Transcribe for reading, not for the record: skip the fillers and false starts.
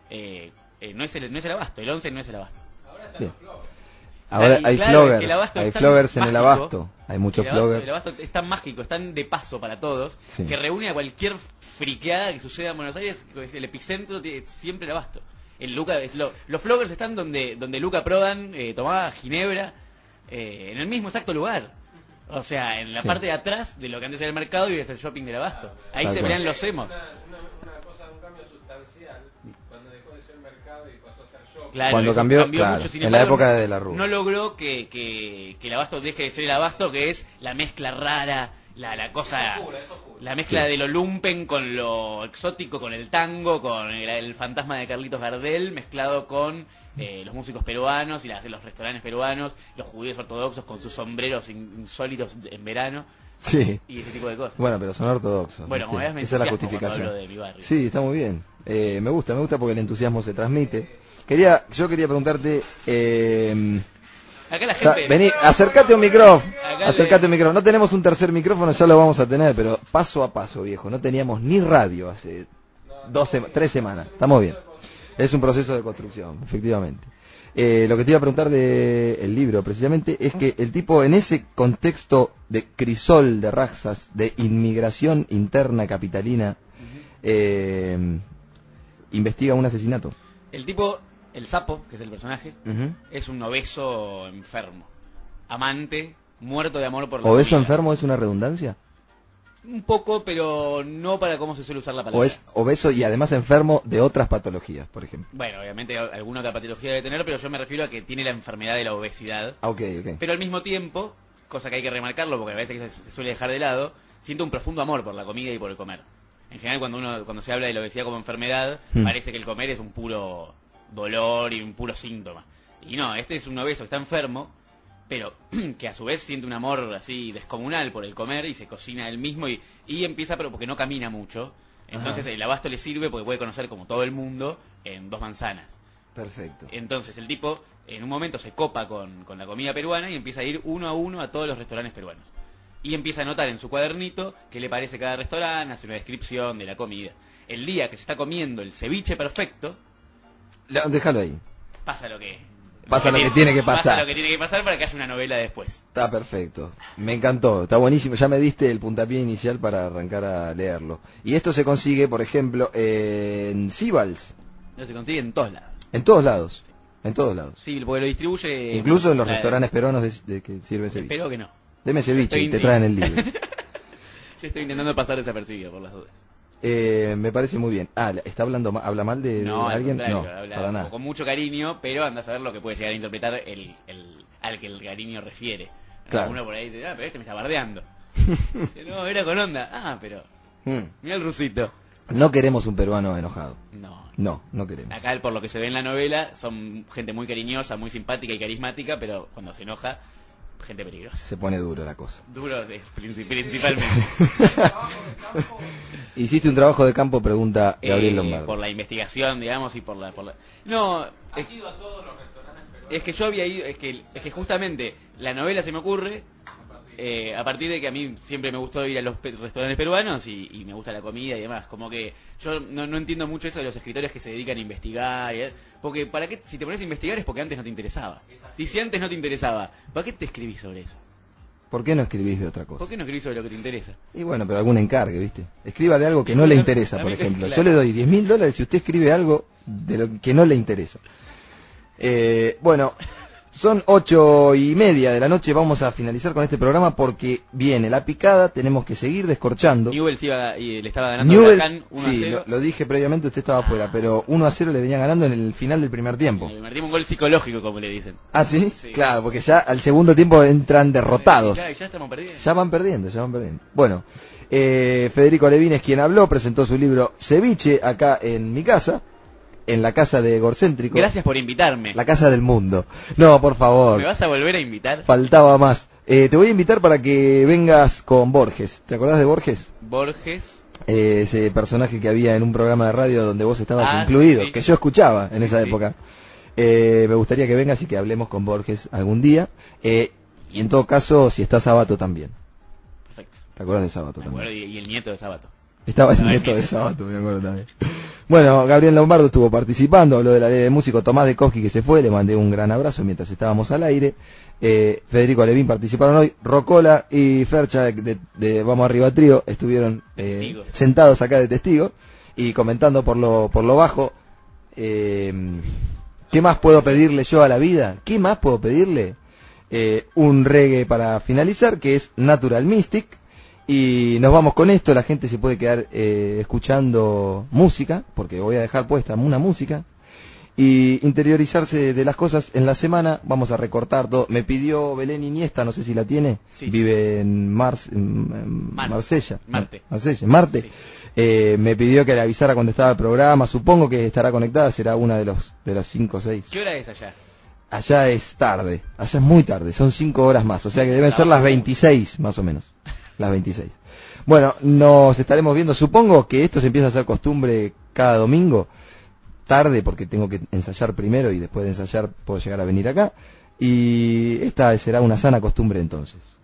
no es el abasto, el 11 no es el abasto. Bien. Ahora hay claro, floggers, hay floggers en el abasto, hay muchos floggers. El abasto es tan mágico, es tan de paso para todos, Sí. que reúne a cualquier friqueada que suceda en Buenos Aires, el epicentro tiene siempre el abasto. Los floggers están donde Luca Prodan tomaba ginebra, en el mismo exacto lugar. O sea, en la parte de atrás de lo que antes era el mercado y es el shopping del abasto. Ahí se pelean los emos. Una cosa, un cambio sustancial, cuando dejó de ser mercado y pasó a ser shopping. Claro, Cuando eso cambió, mucho, sin en la embargo, época de la Rúa. no logró que el abasto deje de ser el abasto, que es la mezcla rara, la cosa, Es oscura. la mezcla de lo lumpen con lo exótico, con el tango, con el fantasma de Carlitos Gardel, mezclado con los músicos peruanos y los restaurantes peruanos, los judíos ortodoxos con sus sombreros insólitos en verano. Sí. Y ese tipo de cosas. Bueno, pero son ortodoxos. Bueno, como ves, me esa es la entusiasmo cuando justificación. hablo de mi barrio. Sí, está muy bien. Me gusta porque el entusiasmo se transmite. Yo quería preguntarte. Acá la gente... Vení, acércate un micrófono. Acá Acércate un micrófono. No tenemos un tercer micrófono, ya lo vamos a tener, pero paso a paso, viejo. No teníamos ni radio hace 3 semanas. Estamos bien. Es un proceso de construcción, efectivamente. Lo que te iba a preguntar del libro, precisamente, es que el tipo, en ese contexto de crisol de razas, de inmigración interna capitalina, investiga un asesinato. El tipo, el sapo, que es el personaje, Ujú. es un obeso enfermo, amante, muerto de amor por la ¿Obeso comida. enfermo es una redundancia? Un poco, pero no para cómo se suele usar la palabra. ¿O es obeso y además enfermo de otras patologías, por ejemplo? Bueno, obviamente alguna otra patología debe tener, pero yo me refiero a que tiene la enfermedad de la obesidad. Ah, ok. Pero al mismo tiempo, cosa que hay que remarcarlo porque a veces que se suele dejar de lado, siento un profundo amor por la comida y por el comer. En general, cuando se habla de la obesidad como enfermedad, parece que el comer es un puro dolor y un puro síntoma. Y no, este es un obeso que está enfermo, pero que a su vez siente un amor así descomunal por el comer y se cocina él mismo y empieza, pero porque no camina mucho. Entonces el abasto le sirve porque puede conocer como todo el mundo en 2 manzanas. Perfecto. Entonces el tipo en un momento se copa con la comida peruana y empieza a ir uno a uno a todos los restaurantes peruanos. Y empieza a anotar en su cuadernito qué le parece cada restaurante, hace una descripción de la comida. El día que se está comiendo el ceviche perfecto, Déjalo ahí. pasa lo que... Pasa lo que tiene que pasar. Pasa lo que tiene que pasar para que haya una novela después. Está perfecto. Me encantó. Está buenísimo. Ya me diste el puntapié inicial para arrancar a leerlo. Y esto se consigue, por ejemplo, en Sibals. No se consigue en todos lados. En todos lados. En todos lados. Sí, porque lo distribuye... Incluso en los restaurantes peruanos de que sirven ceviche. Espero que no. Deme ceviche y te Estoy traen el libro. Yo estoy intentando pasar desapercibido por las dudas. Me parece muy bien. ¿Está hablando habla mal de No, al alguien? contrario, No, habla para nada. con mucho cariño, pero anda a saber lo que puede llegar a interpretar al que el cariño refiere. Claro. Uno por ahí dice, pero este me está bardeando. Dice, no, era con onda. Pero mira el rusito. No queremos un peruano enojado. No. No queremos. Acá, por lo que se ve en la novela, son gente muy cariñosa, muy simpática y carismática, pero cuando se enoja, gente peligrosa. Se pone duro la cosa. Duro principalmente. ¿Hiciste un trabajo de campo? Pregunta Gabriel Lombardo. Por la investigación, digamos, y por la... No, ¿Has ido a todos los restaurantes peruanos? es que yo había ido, es que justamente la novela se me ocurre a partir de que a mí siempre me gustó ir a los restaurantes peruanos y me gusta la comida y demás. Como que yo no entiendo mucho eso de los escritores que se dedican a investigar. Porque ¿para qué? Si te pones a investigar es porque antes no te interesaba. Y si antes no te interesaba, ¿para qué te escribís sobre eso? ¿Por qué no escribís de otra cosa? ¿Por qué no escribís sobre lo que te interesa? Y bueno, pero algún encargue, ¿viste? Escriba de algo que no le interesa, por ejemplo. Claro. Yo le doy $10.000 si usted escribe algo de lo que no le interesa. Bueno, son 8:30 de la noche. Vamos a finalizar con este programa porque viene la picada. Tenemos que seguir descorchando. Newell's iba y le estaba ganando Newell's, Huracán 1-0. sí, lo dije previamente, usted estaba afuera, pero 1-0 le venían ganando en el final del primer tiempo. Martín, un gol psicológico, como le dicen. ¿Ah, sí? Sí. Claro, porque ya al segundo tiempo entran derrotados. Ya estamos perdiendo. Ya van perdiendo. Bueno, Federico Alevín es quien habló, presentó su libro Ceviche acá en mi casa, en la casa de Gorcéntrico. Gracias por invitarme. La casa del mundo. No, por favor. ¿Me vas a volver a invitar? Faltaba más. Te voy a invitar para que vengas con Borges. ¿Te acordás de Borges? Borges. Ese personaje que había en un programa de radio donde vos estabas Ah, incluido, sí. que yo escuchaba en esa Sí. época. Me gustaría que vengas y que hablemos con Borges algún día. Y en todo caso, si está Sabato también. Perfecto. ¿Te acuerdas de Sabato Me también? acuerdo, y el nieto de Sábato. Estaba el nieto de Sabato, me acuerdo también. Bueno, Gabriel Lombardo estuvo participando, habló de la ley de músico. Tomás de Koski, que se fue, le mandé un gran abrazo mientras estábamos al aire. Federico Alevín participaron hoy. Rocola y Fercha de Vamos Arriba Trío estuvieron sentados acá de testigo y comentando por lo bajo. ¿Qué más puedo pedirle yo a la vida? ¿Qué más puedo pedirle? Un reggae para finalizar, que es Natural Mystic. Y nos vamos con esto. La gente se puede quedar escuchando música, porque voy a dejar puesta una música, y interiorizarse de las cosas. En la semana vamos a recortar todo. Me pidió Belén Iniesta, no sé si la tiene, sí, vive en Marsella. Marte. Sí. Me pidió que le avisara cuando estaba el programa. Supongo que estará conectada, será una de los 5 o 6. ¿Qué hora es allá? Allá es tarde, allá es muy tarde, son 5 horas más, o sea que deben ser las 26 más o menos, las 26. Bueno, nos estaremos viendo, supongo que esto se empieza a hacer costumbre cada domingo, tarde porque tengo que ensayar primero y después de ensayar puedo llegar a venir acá, y esta será una sana costumbre entonces.